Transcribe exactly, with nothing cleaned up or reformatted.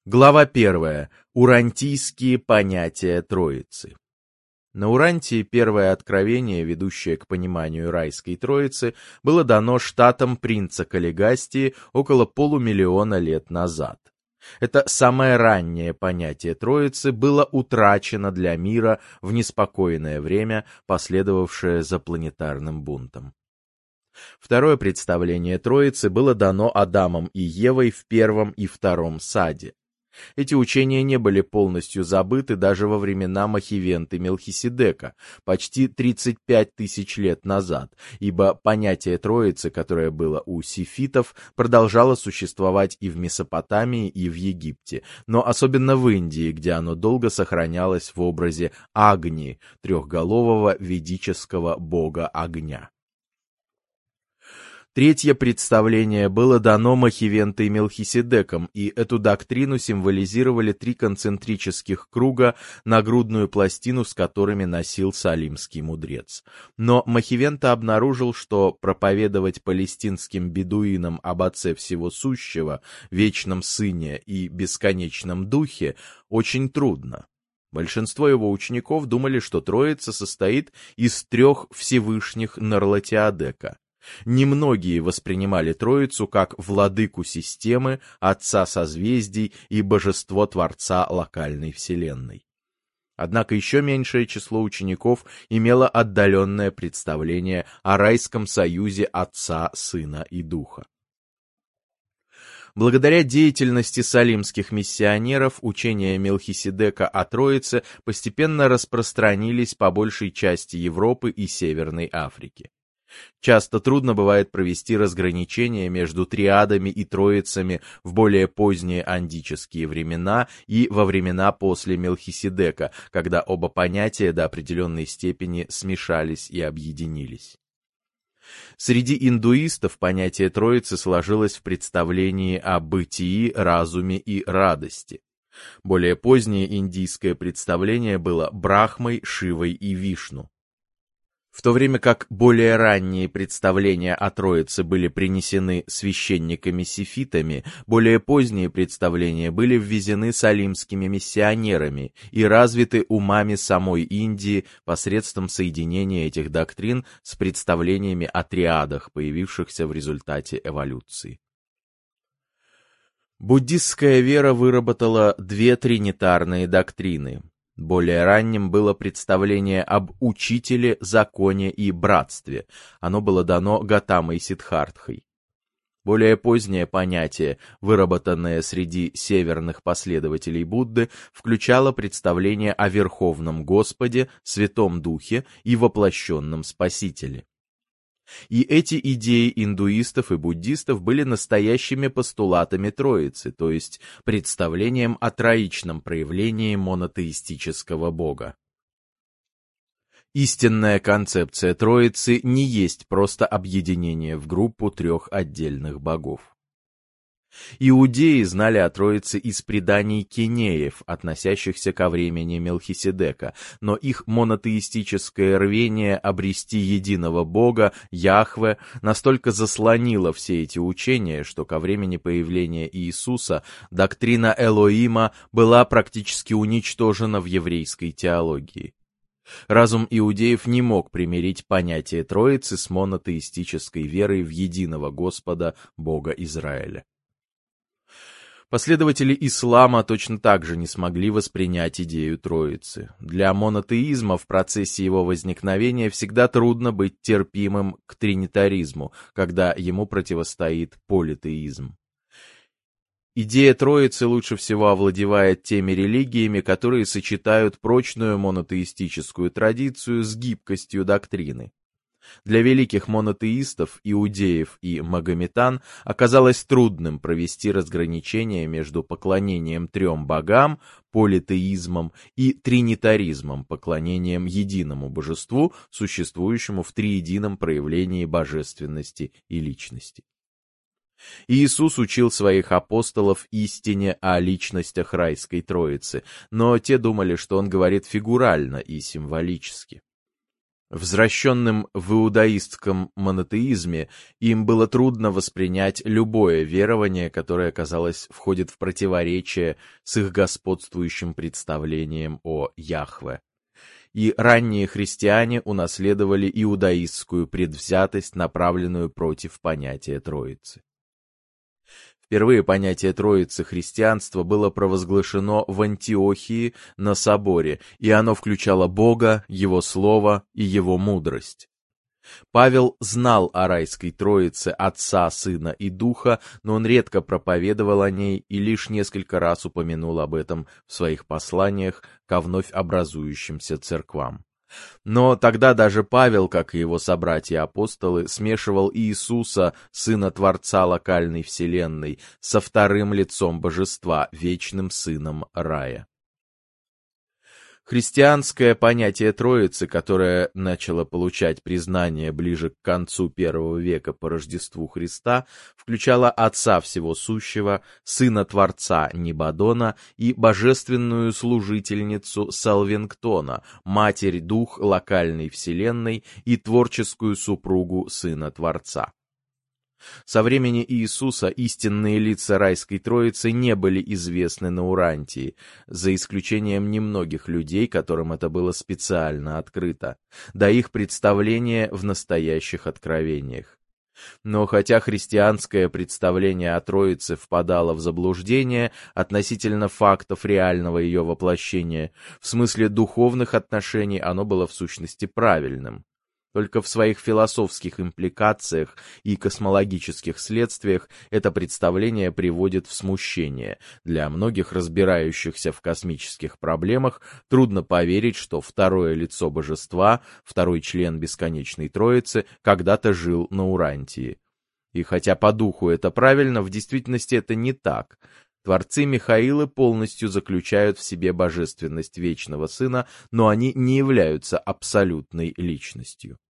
Глава первая. Урантийские понятия Троицы. На Урантии первое откровение, ведущее к пониманию райской Троицы, было дано штатам принца Каллигастии около полумиллиона лет назад. Это самое раннее понятие Троицы было утрачено для мира в неспокойное время, последовавшее за планетарным бунтом. Второе представление Троицы было дано Адамом и Евой в первом и втором саде. Эти учения не были полностью забыты даже во времена Махивенты Мелхиседека, почти тридцать пять тысяч лет назад, ибо понятие Троицы, которое было у сифитов, продолжало существовать и в Месопотамии, и в Египте, но особенно в Индии, где оно долго сохранялось в образе Агни, трехголового ведического бога огня. Третье представление было дано Махивентой Мелхиседеком, и эту доктрину символизировали три концентрических круга, нагрудную пластину с которыми носил салимский мудрец. Но Махивента обнаружил, что проповедовать палестинским бедуинам об Отце Всего Сущего, Вечном Сыне и Бесконечном Духе очень трудно. Большинство его учеников думали, что Троица состоит из трех Всевышних Нарлатиадека. Немногие воспринимали Троицу как владыку системы, отца созвездий и божество-творца локальной вселенной. Однако еще меньшее число учеников имело отдаленное представление о райском союзе Отца, Сына и Духа. Благодаря деятельности салимских миссионеров учения Мелхиседека о Троице постепенно распространились по большей части Европы и Северной Африки. Часто трудно бывает провести разграничение между триадами и троицами в более поздние андические времена и во времена после Мелхиседека, когда оба понятия до определенной степени смешались и объединились. Среди индуистов понятие Троицы сложилось в представлении о бытии, разуме и радости. Более позднее индийское представление было Брахмой, Шивой и Вишну. В то время как более ранние представления о Троице были принесены священниками-сифитами, более поздние представления были ввезены салимскими миссионерами и развиты умами самой Индии посредством соединения этих доктрин с представлениями о триадах, появившихся в результате эволюции. Буддистская вера выработала две тринитарные доктрины. Более ранним было представление об учителе, законе и братстве. Оно было дано Гатамой Сиддхартхой. Более позднее понятие, выработанное среди северных последователей Будды, включало представление о Верховном Господе, Святом Духе и воплощенном Спасителе. И эти идеи индуистов и буддистов были настоящими постулатами Троицы, то есть представлением о троичном проявлении монотеистического Бога. Истинная концепция Троицы не есть просто объединение в группу трех отдельных богов. Иудеи знали о Троице из преданий кенеев, относящихся ко времени Мелхиседека, но их монотеистическое рвение обрести единого Бога, Яхве, настолько заслонило все эти учения, что ко времени появления Иисуса доктрина Элоима была практически уничтожена в еврейской теологии. Разум иудеев не мог примирить понятие Троицы с монотеистической верой в единого Господа, Бога Израиля. Последователи ислама точно так же не смогли воспринять идею Троицы. Для монотеизма в процессе его возникновения всегда трудно быть терпимым к тринитаризму, когда ему противостоит политеизм. Идея Троицы лучше всего овладевает теми религиями, которые сочетают прочную монотеистическую традицию с гибкостью доктрины. Для великих монотеистов, иудеев и магометан оказалось трудным провести разграничение между поклонением трем богам, политеизмом, и тринитаризмом, поклонением единому божеству, существующему в триедином проявлении божественности и личности. Иисус учил своих апостолов истине о личностях райской Троицы, но те думали, что он говорит фигурально и символически. Возвращенным в иудаистском монотеизме им было трудно воспринять любое верование, которое, казалось, входит в противоречие с их господствующим представлением о Яхве. И ранние христиане унаследовали иудаистскую предвзятость, направленную против понятия Троицы. Впервые понятие Троицы христианства было провозглашено в Антиохии на соборе, и оно включало Бога, Его Слово и Его мудрость. Павел знал о райской Троице Отца, Сына и Духа, но он редко проповедовал о ней и лишь несколько раз упомянул об этом в своих посланиях ко вновь образующимся церквам. Но тогда даже Павел, как и его собратья-апостолы, смешивал Иисуса, Сына Творца локальной вселенной, со вторым лицом Божества, вечным Сыном рая. Христианское понятие Троицы, которое начало получать признание ближе к концу первого века по Рождеству Христа, включало Отца Всего Сущего, Сына Творца Нибадона и божественную служительницу Салвингтона, Матерь-Дух локальной вселенной и творческую супругу Сына Творца. Со времени Иисуса истинные лица райской Троицы не были известны на Урантии, за исключением немногих людей, которым это было специально открыто, до их представления в настоящих откровениях. Но хотя христианское представление о Троице впадало в заблуждение относительно фактов реального ее воплощения, в смысле духовных отношений оно было в сущности правильным. Только в своих философских импликациях и космологических следствиях это представление приводит в смущение. Для многих разбирающихся в космических проблемах трудно поверить, что второе лицо божества, второй член бесконечной Троицы, когда-то жил на Урантии. И хотя по духу это правильно, в действительности это не так. Творцы Михаилы полностью заключают в себе божественность Вечного Сына, но они не являются абсолютной личностью.